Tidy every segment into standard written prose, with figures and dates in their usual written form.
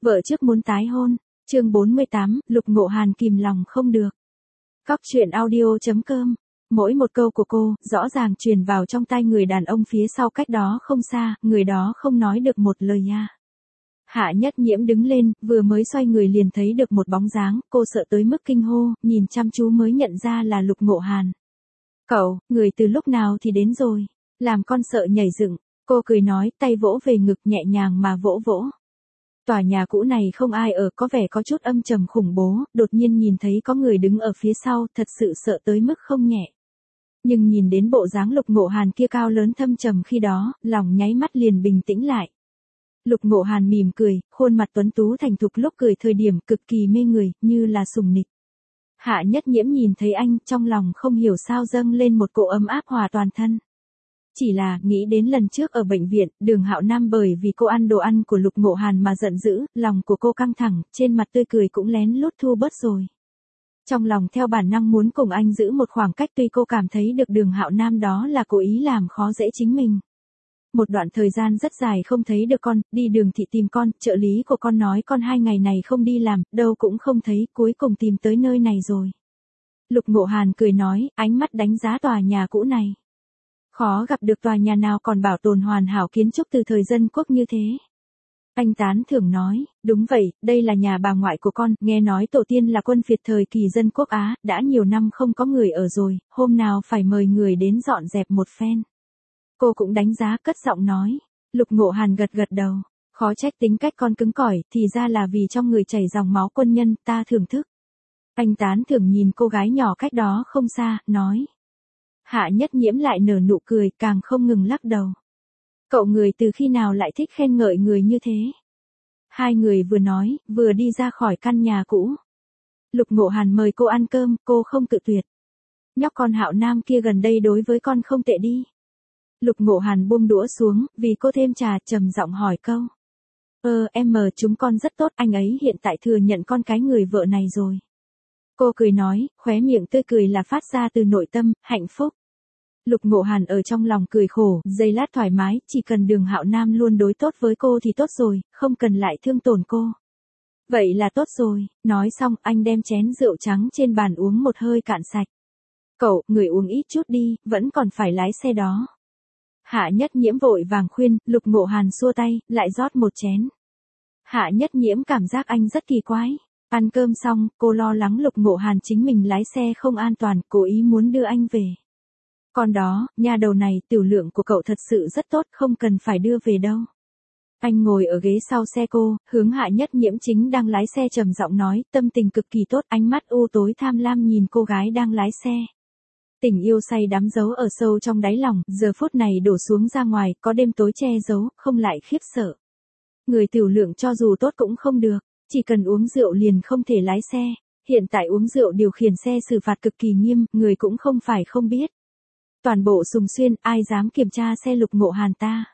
Vợ trước muốn tái hôn. Chương 48, Lục Ngộ Hàn kìm lòng không được. Cóc truyện audio.com. Mỗi một câu của cô, rõ ràng truyền vào trong tai người đàn ông phía sau cách đó không xa, người đó không nói được một lời nha. Hạ Nhất Nhiễm đứng lên, vừa mới xoay người liền thấy được một bóng dáng, cô sợ tới mức kinh hô, nhìn chăm chú mới nhận ra là Lục Ngộ Hàn. Cậu, người từ lúc nào thì đến rồi, làm con sợ nhảy dựng, cô cười nói, tay vỗ về ngực nhẹ nhàng mà vỗ vỗ. Tòa nhà cũ này không ai ở, có vẻ có chút âm trầm khủng bố, đột nhiên nhìn thấy có người đứng ở phía sau, thật sự sợ tới mức không nhẹ. Nhưng nhìn đến bộ dáng Lục Ngộ Hàn kia cao lớn thâm trầm khi đó, lòng nháy mắt liền bình tĩnh lại. Lục Ngộ Hàn mỉm cười, khuôn mặt tuấn tú thành thục lúc cười thời điểm cực kỳ mê người, như là sùng nịch. Hạ Nhất Nhiễm nhìn thấy anh, trong lòng không hiểu sao dâng lên một cỗ ấm áp hòa toàn thân. Chỉ là, nghĩ đến lần trước ở bệnh viện, Đường Hạo Nam bởi vì cô ăn đồ ăn của Lục Ngộ Hàn mà giận dữ, lòng của cô căng thẳng, trên mặt tươi cười cũng lén lút thu bớt rồi. Trong lòng theo bản năng muốn cùng anh giữ một khoảng cách, tuy cô cảm thấy được Đường Hạo Nam đó là cố ý làm khó dễ chính mình. Một đoạn thời gian rất dài không thấy được con, đi đường thị tìm con, trợ lý của con nói con 2 ngày này không đi làm, đâu cũng không thấy, cuối cùng tìm tới nơi này rồi. Lục Ngộ Hàn cười nói, ánh mắt đánh giá tòa nhà cũ này. Khó gặp được tòa nhà nào còn bảo tồn hoàn hảo kiến trúc từ thời dân quốc như thế. Anh tán thưởng nói, đúng vậy, đây là nhà bà ngoại của con, nghe nói tổ tiên là quân Việt thời kỳ dân quốc Á, đã nhiều năm không có người ở rồi, hôm nào phải mời người đến dọn dẹp một phen. Cô cũng đánh giá cất giọng nói. Lục Ngộ Hàn gật gật đầu, khó trách tính cách con cứng cỏi, thì ra là vì trong người chảy dòng máu quân nhân, ta thưởng thức. Anh tán thưởng nhìn cô gái nhỏ cách đó không xa, nói. Hạ Nhất Nhiễm lại nở nụ cười, càng không ngừng lắc đầu. Cậu người từ khi nào lại thích khen ngợi người như thế? Hai người vừa nói, vừa đi ra khỏi căn nhà cũ. Lục Ngộ Hàn mời cô ăn cơm, cô không cự tuyệt. Nhóc con Hạo Nam kia gần đây đối với con không tệ đi. Lục Ngộ Hàn buông đũa xuống, vì cô thêm trà, trầm giọng hỏi câu. Chúng con rất tốt, anh ấy hiện tại thừa nhận con cái người vợ này rồi. Cô cười nói, khóe miệng tươi cười là phát ra từ nội tâm, hạnh phúc. Lục Ngộ Hàn ở trong lòng cười khổ, giây lát thoải mái, chỉ cần Đường Hạo Nam luôn đối tốt với cô thì tốt rồi, không cần lại thương tổn cô. Vậy là tốt rồi, nói xong anh đem chén rượu trắng trên bàn uống một hơi cạn sạch. Cậu, người uống ít chút đi, vẫn còn phải lái xe đó. Hạ Nhất Nhiễm vội vàng khuyên, Lục Ngộ Hàn xua tay, lại rót một chén. Hạ Nhất Nhiễm cảm giác anh rất kỳ quái. Ăn cơm xong, cô lo lắng Lục Ngộ Hàn chính mình lái xe không an toàn, cố ý muốn đưa anh về. Còn đó, nhà đầu này, tiểu lượng của cậu thật sự rất tốt, không cần phải đưa về đâu. Anh ngồi ở ghế sau xe cô, hướng Hạ Nhất Nhiễm chính đang lái xe trầm giọng nói, tâm tình cực kỳ tốt, ánh mắt u tối tham lam nhìn cô gái đang lái xe. Tình yêu say đắm giấu ở sâu trong đáy lòng, giờ phút này đổ xuống ra ngoài, có đêm tối che giấu, không lại khiếp sợ. Người tiểu lượng cho dù tốt cũng không được, chỉ cần uống rượu liền không thể lái xe. Hiện tại uống rượu điều khiển xe xử phạt cực kỳ nghiêm, người cũng không phải không biết. Toàn bộ Sùng Xuyên, ai dám kiểm tra xe Lục Ngộ Hàn ta.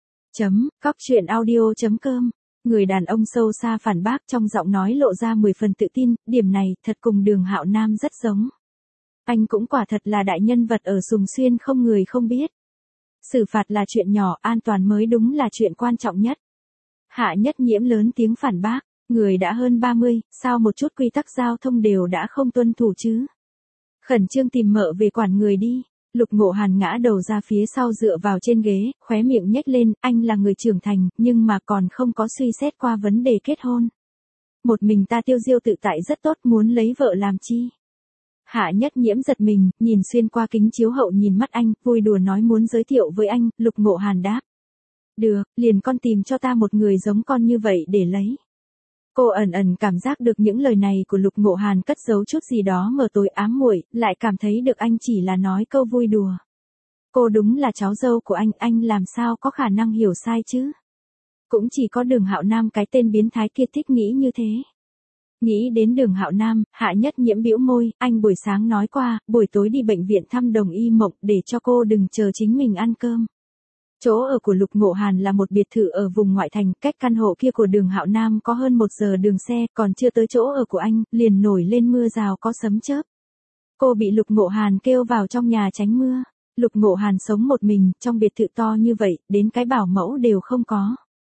Cóc truyện audio.com. Người đàn ông sâu xa phản bác, trong giọng nói lộ ra 10 phần tự tin, điểm này thật cùng Đường Hạo Nam rất giống. Anh cũng quả thật là đại nhân vật ở Sùng Xuyên không người không biết. Xử phạt là chuyện nhỏ, an toàn mới đúng là chuyện quan trọng nhất. Hạ Nhất Nhiễm lớn tiếng phản bác, người đã hơn 30, sao một chút quy tắc giao thông đều đã không tuân thủ chứ? Khẩn trương tìm mợ về quản người đi. Lục Ngộ Hàn ngã đầu ra phía sau dựa vào trên ghế, khóe miệng nhếch lên, anh là người trưởng thành, nhưng mà còn không có suy xét qua vấn đề kết hôn. Một mình ta tiêu diêu tự tại rất tốt, muốn lấy vợ làm chi? Hạ Nhất Nhiễm giật mình, nhìn xuyên qua kính chiếu hậu nhìn mắt anh, vui đùa nói muốn giới thiệu với anh, Lục Ngộ Hàn đáp. Được, liền con tìm cho ta một người giống con như vậy để lấy. Cô ẩn ẩn cảm giác được những lời này của Lục Ngộ Hàn cất giấu chút gì đó mờ tối ám muội, lại cảm thấy được anh chỉ là nói câu vui đùa. Cô đúng là cháu dâu của anh làm sao có khả năng hiểu sai chứ? Cũng chỉ có Đường Hạo Nam cái tên biến thái kia thích nghĩ như thế. Nghĩ đến Đường Hạo Nam, Hạ Nhất Nhiễm bĩu môi, anh buổi sáng nói qua, buổi tối đi bệnh viện thăm Đồng Y Mộng để cho cô đừng chờ chính mình ăn cơm. Chỗ ở của Lục Ngộ Hàn là một biệt thự ở vùng ngoại thành, cách căn hộ kia của Đường Hạo Nam có hơn 1 giờ đường xe, còn chưa tới chỗ ở của anh, liền nổi lên mưa rào có sấm chớp. Cô bị Lục Ngộ Hàn kêu vào trong nhà tránh mưa. Lục Ngộ Hàn sống một mình, trong biệt thự to như vậy, đến cái bảo mẫu đều không có.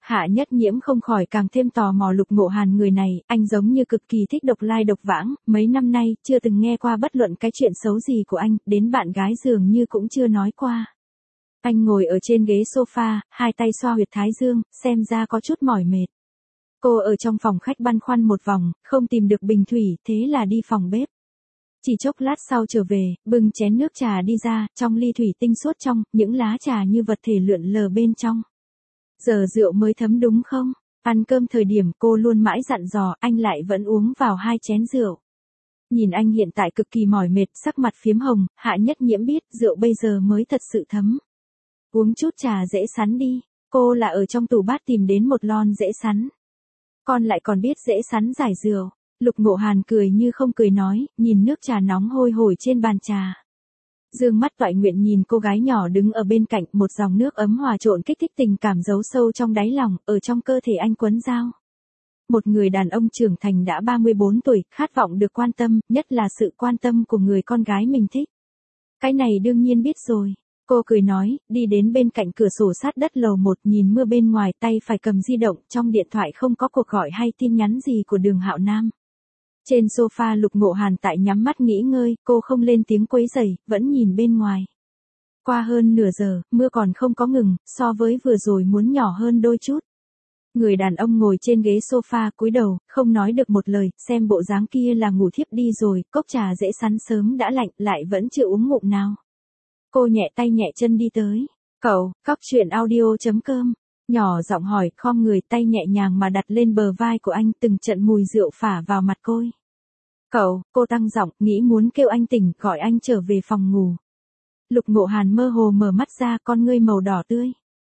Hạ Nhất Nhiễm không khỏi càng thêm tò mò Lục Ngộ Hàn người này, anh giống như cực kỳ thích độc lai độc vãng, mấy năm nay chưa từng nghe qua bất luận cái chuyện xấu gì của anh, đến bạn gái dường như cũng chưa nói qua. Anh ngồi ở trên ghế sofa, hai tay xoa huyệt thái dương, xem ra có chút mỏi mệt. Cô ở trong phòng khách băn khoăn một vòng, không tìm được bình thủy, thế là đi phòng bếp. Chỉ chốc lát sau trở về, bưng chén nước trà đi ra, trong ly thủy tinh suốt trong, những lá trà như vật thể lượn lờ bên trong. Giờ rượu mới thấm đúng không? Ăn cơm thời điểm cô luôn mãi dặn dò, anh lại vẫn uống vào 2 chén rượu. Nhìn anh hiện tại cực kỳ mỏi mệt, sắc mặt phiếm hồng, Hạ Nhất Nhiễm biết rượu bây giờ mới thật sự thấm. Uống chút trà dễ sắn đi, cô là ở trong tủ bát tìm đến một lon dễ sắn. Con lại còn biết dễ sắn giải rượu. Lục Ngộ Hàn cười như không cười nói, nhìn nước trà nóng hôi hổi trên bàn trà. Dương mắt toại nguyện nhìn cô gái nhỏ đứng ở bên cạnh, một dòng nước ấm hòa trộn kích thích tình cảm giấu sâu trong đáy lòng, ở trong cơ thể anh quấn dao. Một người đàn ông trưởng thành đã 34 tuổi, khát vọng được quan tâm, nhất là sự quan tâm của người con gái mình thích. Cái này đương nhiên biết rồi. Cô cười nói, đi đến bên cạnh cửa sổ sát đất lầu 1 nhìn mưa bên ngoài, tay phải cầm di động, trong điện thoại không có cuộc gọi hay tin nhắn gì của Đường Hạo Nam. Trên sofa Lục Ngộ Hàn tại nhắm mắt nghỉ ngơi, cô không lên tiếng quấy rầy, vẫn nhìn bên ngoài. Qua hơn nửa giờ, mưa còn không có ngừng, so với vừa rồi muốn nhỏ hơn đôi chút. Người đàn ông ngồi trên ghế sofa cúi đầu, không nói được một lời, xem bộ dáng kia là ngủ thiếp đi rồi, cốc trà dễ sắn sớm đã lạnh, lại vẫn chưa uống ngụm nào. Cô nhẹ tay nhẹ chân đi tới. Cậu, cóc truyện audio.com. Nhỏ giọng hỏi, khom người, tay nhẹ nhàng mà đặt lên bờ vai của anh, từng trận mùi rượu phả vào mặt côi. Cậu, cô tăng giọng, nghĩ muốn kêu anh tỉnh, gọi anh trở về phòng ngủ. Lục Ngộ Hàn mơ hồ mở mắt ra, con ngươi màu đỏ tươi.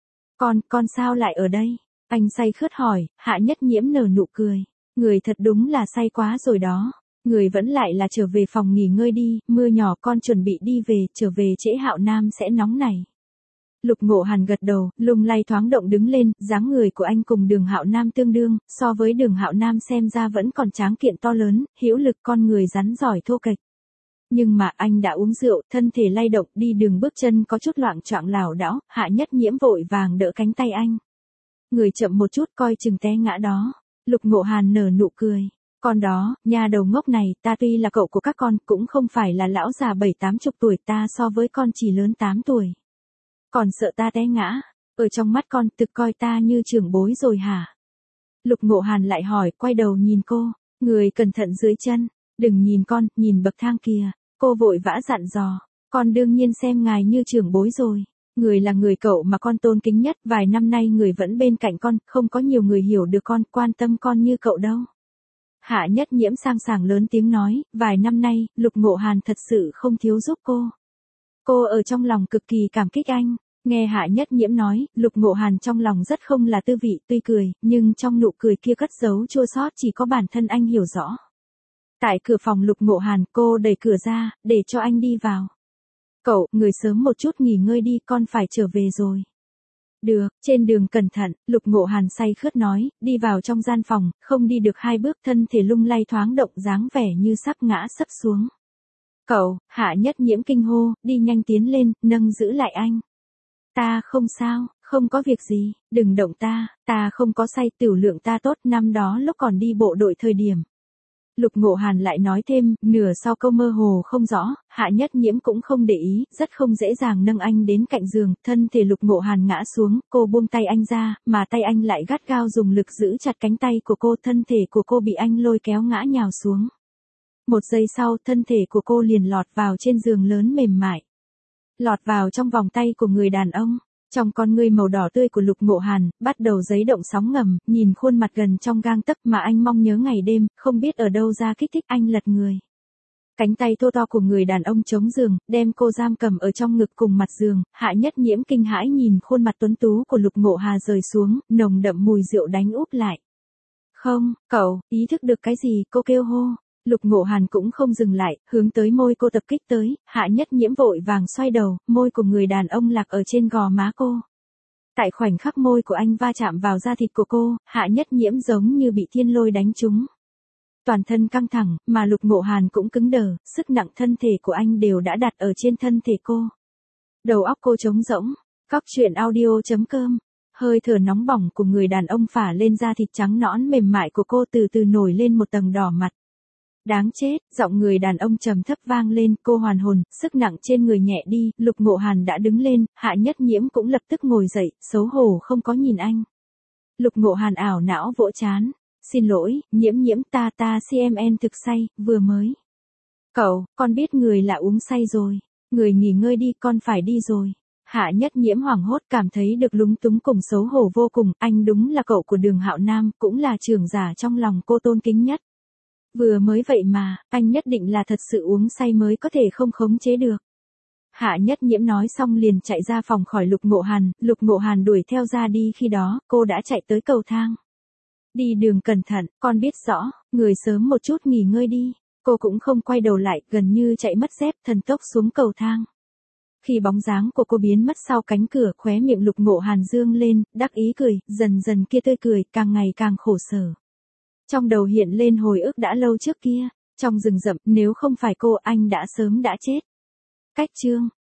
Con sao lại ở đây? Anh say khướt hỏi. Hạ Nhất Nhiễm nở nụ cười. Người thật đúng là say quá rồi đó. Người vẫn lại là trở về phòng nghỉ ngơi đi, mưa nhỏ, con chuẩn bị đi về, trở về trễ Hạo Nam sẽ nóng này. Lục Ngộ Hàn gật đầu, lung lay thoáng động đứng lên, dáng người của anh cùng Đường Hạo Nam tương đương, so với Đường Hạo Nam xem ra vẫn còn tráng kiện to lớn, hữu lực, con người rắn giỏi thô kệch. Nhưng mà anh đã uống rượu, thân thể lay động, đi đường bước chân có chút loạng choạng lảo đảo, Hạ Nhất Nhiễm vội vàng đỡ cánh tay anh. Người chậm một chút, coi chừng té ngã đó. Lục Ngộ Hàn nở nụ cười. Con đó, nhà đầu ngốc này, ta tuy là cậu của các con, cũng không phải là lão già 7-80 tuổi, ta so với con chỉ lớn 8 tuổi. Còn sợ ta té ngã, ở trong mắt con thực coi ta như trưởng bối rồi hả? Lục Ngộ Hàn lại hỏi, quay đầu nhìn cô, người cẩn thận dưới chân, đừng nhìn con, nhìn bậc thang kìa. Cô vội vã dặn dò, con đương nhiên xem ngài như trưởng bối rồi. Người là người cậu mà con tôn kính nhất, vài năm nay người vẫn bên cạnh con, không có nhiều người hiểu được con, quan tâm con như cậu đâu. Hạ Nhất Nhiễm sang sảng lớn tiếng nói, vài năm nay, Lục Ngộ Hàn thật sự không thiếu giúp cô. Cô ở trong lòng cực kỳ cảm kích anh. Nghe Hạ Nhất Nhiễm nói, Lục Ngộ Hàn trong lòng rất không là tư vị, tuy cười, nhưng trong nụ cười kia cất giấu chua xót chỉ có bản thân anh hiểu rõ. Tại cửa phòng Lục Ngộ Hàn, cô đẩy cửa ra, để cho anh đi vào. Cậu, người sớm một chút nghỉ ngơi đi, con phải trở về rồi. Được, trên đường cẩn thận, Lục Ngộ Hàn say khướt nói, đi vào trong gian phòng, không đi được 2 bước, thân thể lung lay thoáng động, dáng vẻ như sắp ngã sấp xuống. Cậu, Hạ Nhất Nhiễm kinh hô, đi nhanh tiến lên, nâng giữ lại anh. Ta không sao, không có việc gì, đừng động ta không có say, tiểu lượng ta tốt, năm đó lúc còn đi bộ đội thời điểm. Lục Ngộ Hàn lại nói thêm, nửa sau câu mơ hồ không rõ, Hạ Nhất Nhiễm cũng không để ý, rất không dễ dàng nâng anh đến cạnh giường, thân thể Lục Ngộ Hàn ngã xuống, cô buông tay anh ra, mà tay anh lại gắt gao dùng lực giữ chặt cánh tay của cô, thân thể của cô bị anh lôi kéo ngã nhào xuống. Một giây sau, thân thể của cô liền lọt vào trên giường lớn mềm mại. Lọt vào trong vòng tay của người đàn ông. Trong con ngươi màu đỏ tươi của Lục Ngộ Hàn, bắt đầu giấy động sóng ngầm, nhìn khuôn mặt gần trong gang tấc mà anh mong nhớ ngày đêm, không biết ở đâu ra kích thích anh lật người. Cánh tay thô to của người đàn ông chống giường, đem cô giam cầm ở trong ngực cùng mặt giường, Hạ Nhất Nhiễm kinh hãi nhìn khuôn mặt tuấn tú của Lục Ngộ Hà rời xuống, nồng đậm mùi rượu đánh úp lại. Không, cậu, ý thức được cái gì, cô kêu hô. Lục Ngộ Hàn cũng không dừng lại, hướng tới môi cô tập kích tới, Hạ Nhất Nhiễm vội vàng xoay đầu, môi của người đàn ông lạc ở trên gò má cô. Tại khoảnh khắc môi của anh va chạm vào da thịt của cô, Hạ Nhất Nhiễm giống như bị thiên lôi đánh trúng. Toàn thân căng thẳng, mà Lục Ngộ Hàn cũng cứng đờ, sức nặng thân thể của anh đều đã đặt ở trên thân thể cô. Đầu óc cô trống rỗng. Cóc truyện audio.com Hơi thở nóng bỏng của người đàn ông phả lên da thịt trắng nõn mềm mại của cô từ từ nổi lên một tầng đỏ mặt. Đáng chết, giọng người đàn ông trầm thấp vang lên, cô hoàn hồn, sức nặng trên người nhẹ đi, Lục Ngộ Hàn đã đứng lên, Hạ Nhất Nhiễm cũng lập tức ngồi dậy, xấu hổ không có nhìn anh. Lục Ngộ Hàn ảo não vỗ trán, xin lỗi, Nhiễm Nhiễm ta CMN thực say, vừa mới. Cậu, con biết người là uống say rồi, người nghỉ ngơi đi, con phải đi rồi. Hạ Nhất Nhiễm hoảng hốt cảm thấy được lúng túng cùng xấu hổ vô cùng, anh đúng là cậu của Đường Hạo Nam, cũng là trưởng giả trong lòng cô tôn kính nhất. Vừa mới vậy mà, anh nhất định là thật sự uống say mới có thể không khống chế được. Hạ Nhất Nhiễm nói xong liền chạy ra phòng khỏi Lục Ngộ Hàn đuổi theo ra đi, khi đó, cô đã chạy tới cầu thang. Đi đường cẩn thận, con biết rõ, người sớm một chút nghỉ ngơi đi. Cô cũng không quay đầu lại, gần như chạy mất dép, thần tốc xuống cầu thang. Khi bóng dáng của cô biến mất sau cánh cửa, khóe miệng Lục Ngộ Hàn dương lên, đắc ý cười, dần dần kia tươi cười, càng ngày càng khổ sở. Trong đầu hiện lên hồi ức đã lâu trước kia, trong rừng rậm, nếu không phải cô anh đã sớm đã chết. Cách chương